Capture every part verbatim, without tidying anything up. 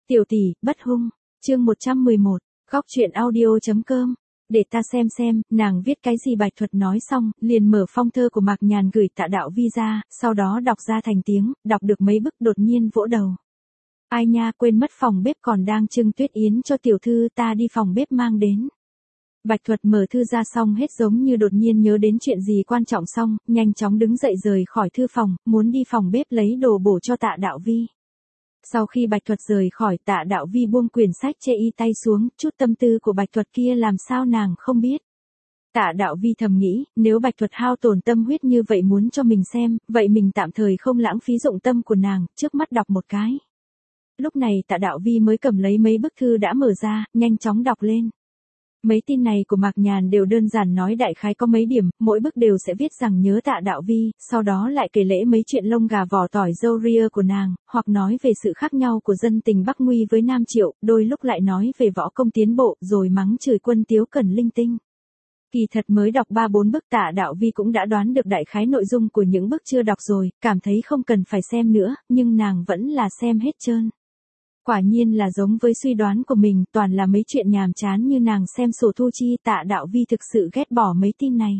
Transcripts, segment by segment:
Tiểu tỷ, bất hung. Chương một trăm mười một, góc truyện audio.com. Để ta xem xem, nàng viết cái gì. Bạch Thuật nói xong, liền mở phong thơ của Mạc Nhàn gửi Tạ Đạo Vi ra, sau đó đọc ra thành tiếng, đọc được mấy bức đột nhiên vỗ đầu. Ai nha, quên mất phòng bếp còn đang trưng tuyết yến cho tiểu thư, ta đi phòng bếp mang đến. Bạch Thuật mở thư ra xong hết giống như đột nhiên nhớ đến chuyện gì quan trọng xong, nhanh chóng đứng dậy rời khỏi thư phòng, muốn đi phòng bếp lấy đồ bổ cho Tạ Đạo Vi. Sau khi Bạch Thuật rời khỏi, Tạ Đạo Vi buông quyển sách chê y tay xuống, chút tâm tư của Bạch Thuật kia làm sao nàng không biết. Tạ Đạo Vi thầm nghĩ, nếu Bạch Thuật hao tổn tâm huyết như vậy muốn cho mình xem, vậy mình tạm thời không lãng phí dụng tâm của nàng, trước mắt đọc một cái. Lúc này Tạ Đạo Vi mới cầm lấy mấy bức thư đã mở ra, nhanh chóng đọc lên. Mấy tin này của Mạc Nhàn đều đơn giản nói đại khái có mấy điểm, mỗi bức đều sẽ viết rằng nhớ Tạ Đạo Vi, sau đó lại kể lễ mấy chuyện lông gà vỏ tỏi râu ria của nàng, hoặc nói về sự khác nhau của dân tình Bắc Nguy với Nam Triệu, đôi lúc lại nói về võ công tiến bộ, rồi mắng chửi quân Tiếu Cẩn linh tinh. Kỳ thật mới đọc ba bốn bức Tạ Đạo Vi cũng đã đoán được đại khái nội dung của những bức chưa đọc rồi, cảm thấy không cần phải xem nữa, nhưng nàng vẫn là xem hết trơn. Quả nhiên là giống với suy đoán của mình, toàn là mấy chuyện nhàm chán như nàng xem sổ thu chi. Tạ Đạo Vi thực sự ghét bỏ mấy tin này.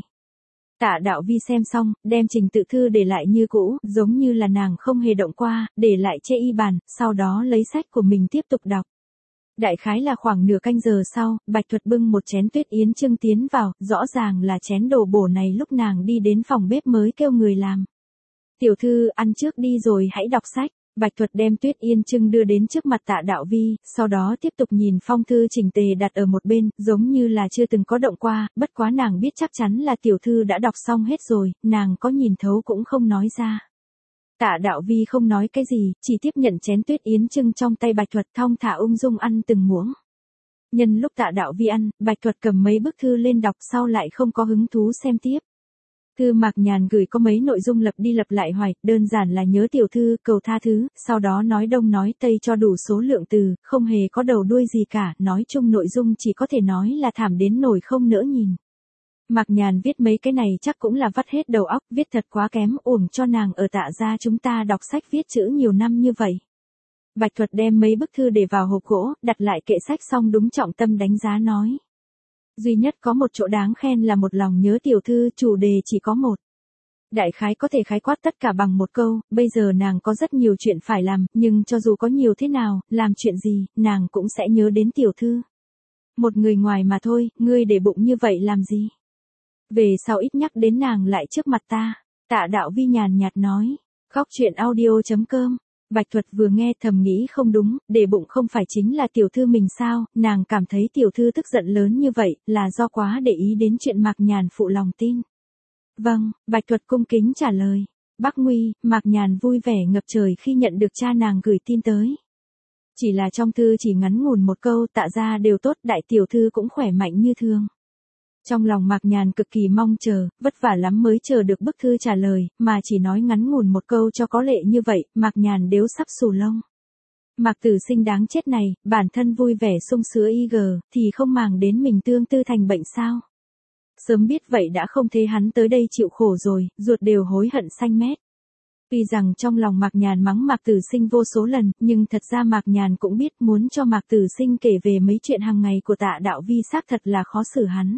Tạ Đạo Vi xem xong, đem trình tự thư để lại như cũ, giống như là nàng không hề động qua, để lại chê y bàn, sau đó lấy sách của mình tiếp tục đọc. Đại khái là khoảng nửa canh giờ sau, Bạch Thuật bưng một chén tuyết yến trưng tiến vào, rõ ràng là chén đồ bổ này lúc nàng đi đến phòng bếp mới kêu người làm. Tiểu thư, ăn trước đi rồi hãy đọc sách. Bạch Thuật đem tuyết yên trưng đưa đến trước mặt Tạ Đạo Vi, sau đó tiếp tục nhìn phong thư chỉnh tề đặt ở một bên, giống như là chưa từng có động qua, bất quá nàng biết chắc chắn là tiểu thư đã đọc xong hết rồi, nàng có nhìn thấu cũng không nói ra. Tạ Đạo Vi không nói cái gì, chỉ tiếp nhận chén tuyết yến trưng trong tay Bạch Thuật, thong thả ung dung ăn từng muỗng. Nhân lúc Tạ Đạo Vi ăn, Bạch Thuật cầm mấy bức thư lên đọc, sau lại không có hứng thú xem tiếp. Thư Mạc Nhàn gửi có mấy nội dung lặp đi lặp lại hoài, đơn giản là nhớ tiểu thư, cầu tha thứ, sau đó nói đông nói tây cho đủ số lượng từ, không hề có đầu đuôi gì cả, nói chung nội dung chỉ có thể nói là thảm đến nổi không nỡ nhìn. Mạc Nhàn viết mấy cái này chắc cũng là vắt hết đầu óc, viết thật quá kém, uổng cho nàng ở Tạ gia chúng ta đọc sách viết chữ nhiều năm như vậy. Bạch Thuật đem mấy bức thư để vào hộp gỗ, đặt lại kệ sách xong đúng trọng tâm đánh giá nói. Duy nhất có một chỗ đáng khen là một lòng nhớ tiểu thư, chủ đề chỉ có một. Đại khái có thể khái quát tất cả bằng một câu, bây giờ nàng có rất nhiều chuyện phải làm, nhưng cho dù có nhiều thế nào, làm chuyện gì, nàng cũng sẽ nhớ đến tiểu thư. Một người ngoài mà thôi, ngươi để bụng như vậy làm gì? Về sau ít nhắc đến nàng lại trước mặt ta. Tạ Đạo Vi nhàn nhạt nói. Góc truyện audio.com. Bạch Thuật vừa nghe thầm nghĩ không đúng, để bụng không phải chính là tiểu thư mình sao, nàng cảm thấy tiểu thư tức giận lớn như vậy, là do quá để ý đến chuyện Mạc Nhàn phụ lòng tin. Vâng, Bạch Thuật cung kính trả lời. Bắc Nguy, Mạc Nhàn vui vẻ ngập trời khi nhận được cha nàng gửi tin tới. Chỉ là trong thư chỉ ngắn ngủn một câu, Tạ gia đều tốt, đại tiểu thư cũng khỏe mạnh như thường. Trong lòng Mạc Nhàn cực kỳ mong chờ, vất vả lắm mới chờ được bức thư trả lời, mà chỉ nói ngắn ngủn một câu cho có lệ như vậy, Mạc Nhàn đếu sắp xù lông. Mạc Tử Sinh đáng chết này, bản thân vui vẻ sung sướng y gờ, thì không màng đến mình tương tư thành bệnh sao. Sớm biết vậy đã không thế hắn tới đây chịu khổ rồi, ruột đều hối hận xanh mét. Tuy rằng trong lòng Mạc Nhàn mắng Mạc Tử Sinh vô số lần, nhưng thật ra Mạc Nhàn cũng biết muốn cho Mạc Tử Sinh kể về mấy chuyện hàng ngày của Tạ Đạo Vi xác thật là khó xử hắn.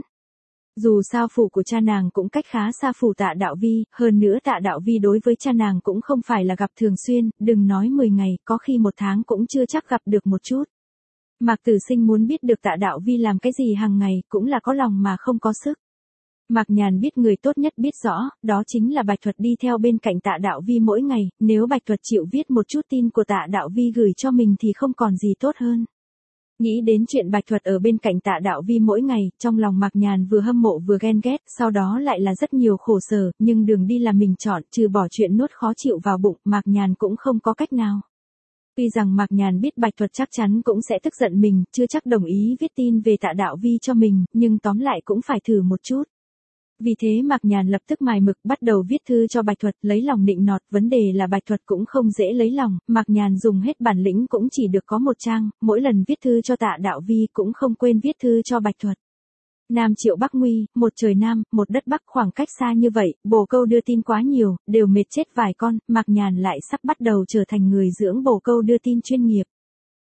Dù sao phủ của cha nàng cũng cách khá xa phủ Tạ Đạo Vi, hơn nữa Tạ Đạo Vi đối với cha nàng cũng không phải là gặp thường xuyên, đừng nói mười ngày, có khi một tháng cũng chưa chắc gặp được một chút. Mạc Tử Sinh muốn biết được Tạ Đạo Vi làm cái gì hàng ngày, cũng là có lòng mà không có sức. Mạc Nhàn biết người tốt nhất biết rõ, đó chính là Bạch Thuật đi theo bên cạnh Tạ Đạo Vi mỗi ngày, nếu Bạch Thuật chịu viết một chút tin của Tạ Đạo Vi gửi cho mình thì không còn gì tốt hơn. Nghĩ đến chuyện Bạch Thuật ở bên cạnh Tạ Đạo Vi mỗi ngày, trong lòng Mạc Nhàn vừa hâm mộ vừa ghen ghét, sau đó lại là rất nhiều khổ sở, nhưng đường đi là mình chọn, trừ bỏ chuyện nuốt khó chịu vào bụng, Mạc Nhàn cũng không có cách nào. Tuy rằng Mạc Nhàn biết Bạch Thuật chắc chắn cũng sẽ tức giận mình, chưa chắc đồng ý viết tin về Tạ Đạo Vi cho mình, nhưng tóm lại cũng phải thử một chút. Vì thế Mạc Nhàn lập tức mài mực bắt đầu viết thư cho Bạch Thuật, lấy lòng nịnh nọt, vấn đề là Bạch Thuật cũng không dễ lấy lòng, Mạc Nhàn dùng hết bản lĩnh cũng chỉ được có một trang, mỗi lần viết thư cho Tạ Đạo Vi cũng không quên viết thư cho Bạch Thuật. Nam Triệu Bắc Nguy, một trời Nam, một đất Bắc, khoảng cách xa như vậy, bồ câu đưa tin quá nhiều, đều mệt chết vài con, Mạc Nhàn lại sắp bắt đầu trở thành người dưỡng bồ câu đưa tin chuyên nghiệp.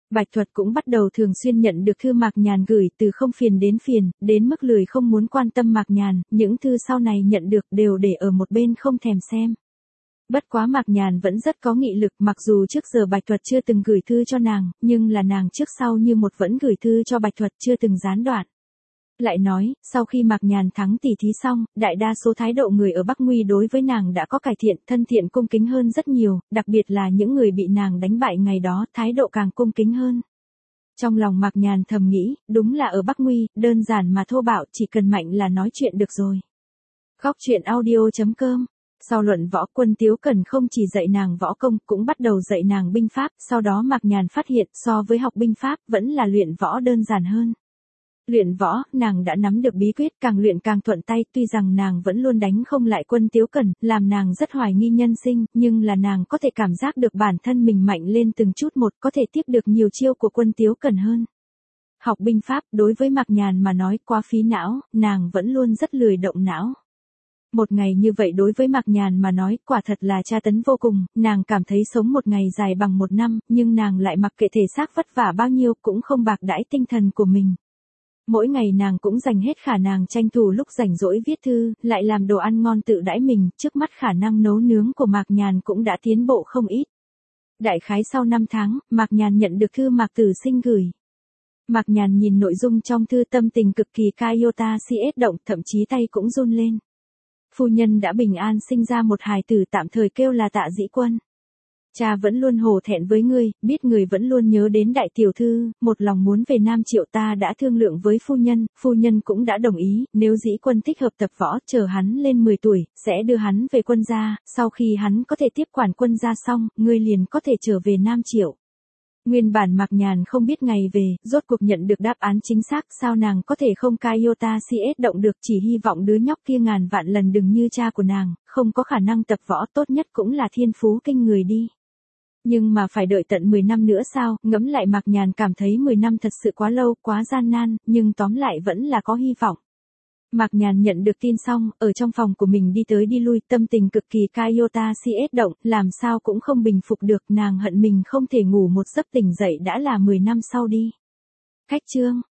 Bạch Thuật cũng bắt đầu thường xuyên nhận được thư Mạc Nhàn gửi, từ không phiền đến phiền, đến mức lười không muốn quan tâm Mạc Nhàn, những thư sau này nhận được đều để ở một bên không thèm xem. Bất quá Mạc Nhàn vẫn rất có nghị lực, mặc dù trước giờ Bạch Thuật chưa từng gửi thư cho nàng, nhưng là nàng trước sau như một vẫn gửi thư cho Bạch Thuật, chưa từng gián đoạn. Lại nói, sau khi Mạc Nhàn thắng tỷ thí xong, đại đa số thái độ người ở Bắc Nguy đối với nàng đã có cải thiện, thân thiện cung kính hơn rất nhiều, đặc biệt là những người bị nàng đánh bại ngày đó, thái độ càng cung kính hơn. Trong lòng Mạc Nhàn thầm nghĩ, đúng là ở Bắc Nguy, đơn giản mà thô bạo, chỉ cần mạnh là nói chuyện được rồi. Góc truyện audio chấm com. Sau luận võ, Quân Tiếu Cẩn không chỉ dạy nàng võ công, cũng bắt đầu dạy nàng binh pháp, sau đó Mạc Nhàn phát hiện so với học binh pháp, vẫn là luyện võ đơn giản hơn. Luyện võ, nàng đã nắm được bí quyết, càng luyện càng thuận tay, tuy rằng nàng vẫn luôn đánh không lại Quân Tiếu Cẩn, làm nàng rất hoài nghi nhân sinh, nhưng là nàng có thể cảm giác được bản thân mình mạnh lên từng chút một, có thể tiếp được nhiều chiêu của Quân Tiếu Cẩn hơn. Học binh pháp, đối với Mạc Nhàn mà nói quá phí não, nàng vẫn luôn rất lười động não. Một ngày như vậy đối với Mạc Nhàn mà nói, quả thật là tra tấn vô cùng, nàng cảm thấy sống một ngày dài bằng một năm, nhưng nàng lại mặc kệ thể xác vất vả bao nhiêu, cũng không bạc đãi tinh thần của mình. Mỗi ngày nàng cũng dành hết khả năng tranh thủ lúc rảnh rỗi viết thư, lại làm đồ ăn ngon tự đãi mình, trước mắt khả năng nấu nướng của Mạc Nhàn cũng đã tiến bộ không ít. Đại khái sau năm tháng, Mạc Nhàn nhận được thư Mạc Tử Sinh gửi. Mạc Nhàn nhìn nội dung trong thư, tâm tình cực kỳ iota si ét động, thậm chí tay cũng run lên. Phu nhân đã bình an sinh ra một hài tử, tạm thời kêu là Tạ Dĩ Quân. Cha vẫn luôn hổ thẹn với ngươi, biết người vẫn luôn nhớ đến đại tiểu thư, một lòng muốn về Nam Triệu, ta đã thương lượng với phu nhân, phu nhân cũng đã đồng ý, nếu Dĩ Quân thích hợp tập võ, chờ hắn lên mười tuổi, sẽ đưa hắn về quân gia, sau khi hắn có thể tiếp quản quân gia xong, ngươi liền có thể trở về Nam Triệu. Nguyên bản Mạc Nhàn không biết ngày về, rốt cuộc nhận được đáp án chính xác, sao nàng có thể không iota si ét động được, chỉ hy vọng đứa nhóc kia ngàn vạn lần đừng như cha của nàng, không có khả năng tập võ, tốt nhất cũng là thiên phú kinh người đi. Nhưng mà phải đợi tận mười năm nữa sao, ngẫm lại Mạc Nhàn cảm thấy mười năm thật sự quá lâu, quá gian nan, nhưng tóm lại vẫn là có hy vọng. Mạc Nhàn nhận được tin xong, ở trong phòng của mình đi tới đi lui, tâm tình cực kỳ iota si ét động, làm sao cũng không bình phục được, nàng hận mình không thể ngủ một giấc tỉnh dậy đã là mười năm sau đi. Khách chương.